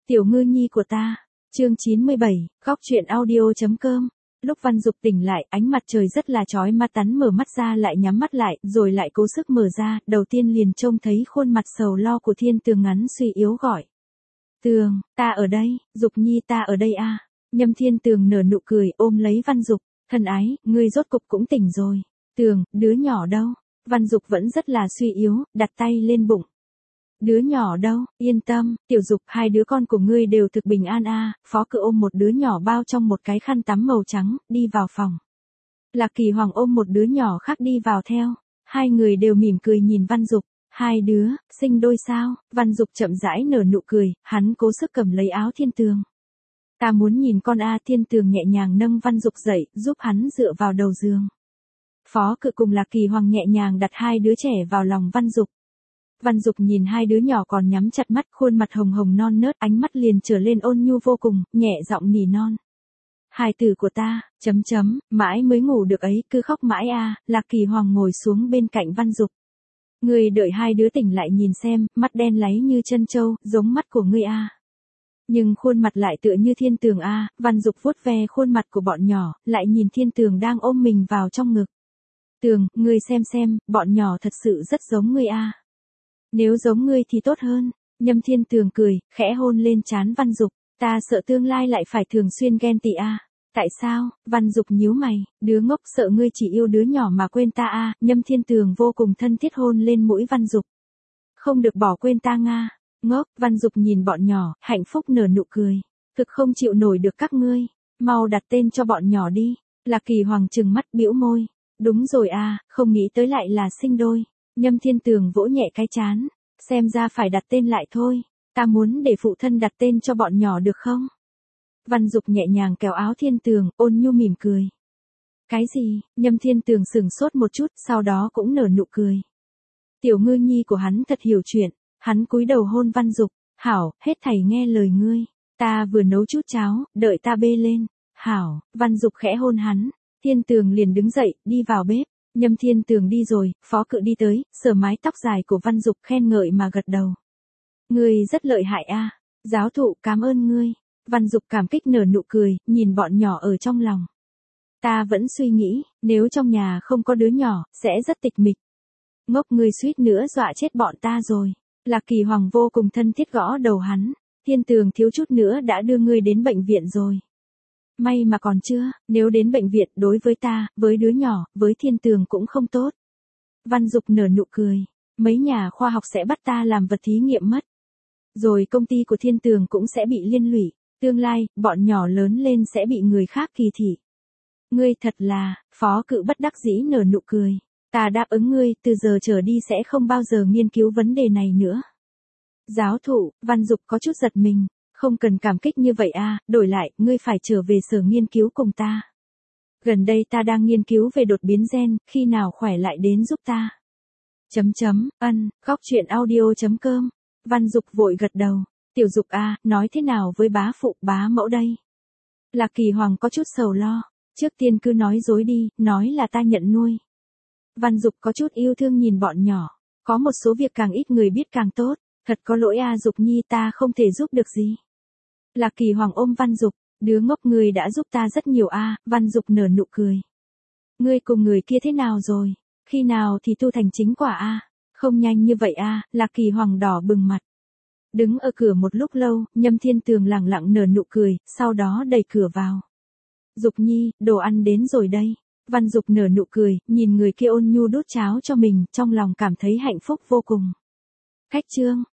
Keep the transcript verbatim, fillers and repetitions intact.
Tiểu ngư nhi của ta. Chương chín mươi bảy, góc truyện audio.com. Lúc Văn Dục tỉnh lại, ánh mặt trời rất là chói mắt, hắn mở mắt ra lại nhắm mắt lại, rồi lại cố sức mở ra, đầu tiên liền trông thấy khuôn mặt sầu lo của Thiên Tường ngắn suy yếu gọi. Tường, ta ở đây, Dục nhi ta ở đây a. Nhâm Thiên Tường nở nụ cười ôm lấy Văn Dục, thân ái, ngươi rốt cục cũng tỉnh rồi. Tường, đứa nhỏ đâu? Văn Dục vẫn rất là suy yếu, đặt tay lên bụng. Đứa nhỏ đâu, yên tâm, Tiểu Dục, hai đứa con của ngươi đều thực bình an a. Phó Cự ôm một đứa nhỏ bao trong một cái khăn tắm màu trắng, đi vào phòng. Lạc Kỳ Hoàng ôm một đứa nhỏ khác đi vào theo. Hai người đều mỉm cười nhìn Văn Dục. Hai đứa, sinh đôi sao? Văn Dục chậm rãi nở nụ cười, hắn cố sức cầm lấy áo Thiên Tường. Ta muốn nhìn con a. Thiên Tường nhẹ nhàng nâng Văn Dục dậy, giúp hắn dựa vào đầu giường. Phó Cự cùng Lạc Kỳ Hoàng nhẹ nhàng đặt hai đứa trẻ vào lòng Văn Dục. Văn Dục nhìn hai đứa nhỏ còn nhắm chặt mắt, khuôn mặt hồng hồng non nớt, ánh mắt liền trở lên ôn nhu vô cùng, nhẹ giọng nỉ non. Hài tử của ta, chấm chấm, mãi mới ngủ được ấy, cứ khóc mãi a. Lạc Kỳ Hoàng ngồi xuống bên cạnh Văn Dục. Ngươi đợi hai đứa tỉnh lại nhìn xem, mắt đen láy như chân trâu, giống mắt của ngươi a. Nhưng khuôn mặt lại tựa như Thiên Tường a. Văn Dục vuốt ve khuôn mặt của bọn nhỏ, lại nhìn Thiên Tường đang ôm mình vào trong ngực. Tường, ngươi xem xem, bọn nhỏ thật sự rất giống ngươi a. Nếu giống ngươi thì tốt hơn. Nhâm Thiên Tường cười, khẽ hôn lên trán Văn Dục. Ta sợ tương lai lại phải thường xuyên ghen tị a. Tại sao? Văn Dục nhíu mày, đứa ngốc, sợ ngươi chỉ yêu đứa nhỏ mà quên ta a. Nhâm Thiên Tường vô cùng thân thiết hôn lên mũi Văn Dục. Không được bỏ quên ta nga. Ngốc. Văn Dục nhìn bọn nhỏ, hạnh phúc nở nụ cười. Thực không chịu nổi được các ngươi. Mau đặt tên cho bọn nhỏ đi. Lạc Kỳ Hoàng trừng mắt bĩu môi. Đúng rồi a, không nghĩ tới lại là sinh đôi. Nhâm Thiên Tường vỗ nhẹ cái trán. Xem ra phải đặt tên lại thôi. Ta muốn để phụ thân đặt tên cho bọn nhỏ được không? Văn Dục nhẹ nhàng kéo áo Thiên Tường, ôn nhu mỉm cười. Cái gì? Nhâm Thiên Tường sừng sốt một chút, sau đó cũng nở nụ cười. Tiểu ngư nhi của hắn thật hiểu chuyện. Hắn cúi đầu hôn Văn Dục. Hảo, hết thảy nghe lời ngươi. Ta vừa nấu chút cháo, đợi ta bê lên. Hảo. Văn Dục khẽ hôn hắn. Thiên Tường liền đứng dậy, đi vào bếp. Nhâm Thiên Tường đi rồi, Phó Cự đi tới, sờ mái tóc dài của Văn Dục khen ngợi mà gật đầu. Ngươi rất lợi hại a. Giáo thụ, cảm ơn ngươi. Văn Dục cảm kích nở nụ cười, nhìn bọn nhỏ ở trong lòng. Ta vẫn suy nghĩ, nếu trong nhà không có đứa nhỏ, sẽ rất tịch mịch. Ngốc, ngươi suýt nữa dọa chết bọn ta rồi. Lạc Kỳ Hoàng vô cùng thân thiết gõ đầu hắn. Thiên Tường thiếu chút nữa đã đưa ngươi đến bệnh viện rồi. May mà còn chưa, nếu đến bệnh viện đối với ta, với đứa nhỏ, với Thiên Tường cũng không tốt. Văn Dục nở nụ cười. Mấy nhà khoa học sẽ bắt ta làm vật thí nghiệm mất. Rồi công ty của Thiên Tường cũng sẽ bị liên lụy. Tương lai, bọn nhỏ lớn lên sẽ bị người khác kỳ thị. Ngươi thật là, Phó Cự bất đắc dĩ nở nụ cười. Ta đáp ứng ngươi, từ giờ trở đi sẽ không bao giờ nghiên cứu vấn đề này nữa. Giáo thụ, Văn Dục có chút giật mình. Không cần cảm kích như vậy a, đổi lại, ngươi phải trở về sở nghiên cứu cùng ta. Gần đây ta đang nghiên cứu về đột biến gen, khi nào khỏe lại đến giúp ta. Chấm chấm, ân, góc truyện audio.com. Văn Dục vội gật đầu. Tiểu Dục a, nói thế nào với bá phụ, bá mẫu đây? Lạc Kỳ Hoàng có chút sầu lo. Trước tiên cứ nói dối đi, nói là ta nhận nuôi. Văn Dục có chút yêu thương nhìn bọn nhỏ. Có một số việc càng ít người biết càng tốt. Thật có lỗi a, Dục nhi, ta không thể giúp được gì. Lạc Kỳ Hoàng ôm Văn Dục. Đứa ngốc, ngươi đã giúp ta rất nhiều a. Văn Dục nở nụ cười. Ngươi cùng người kia thế nào rồi? Khi nào thì tu thành chính quả a? Không nhanh như vậy a. Lạc Kỳ Hoàng đỏ bừng mặt. Đứng ở cửa một lúc lâu, Nhâm Thiên Tường lẳng lặng nở nụ cười, sau đó đẩy cửa vào. Dục nhi, đồ ăn đến rồi đây. Văn Dục nở nụ cười, nhìn người kia ôn nhu đút cháo cho mình, trong lòng cảm thấy hạnh phúc vô cùng. Cách chương.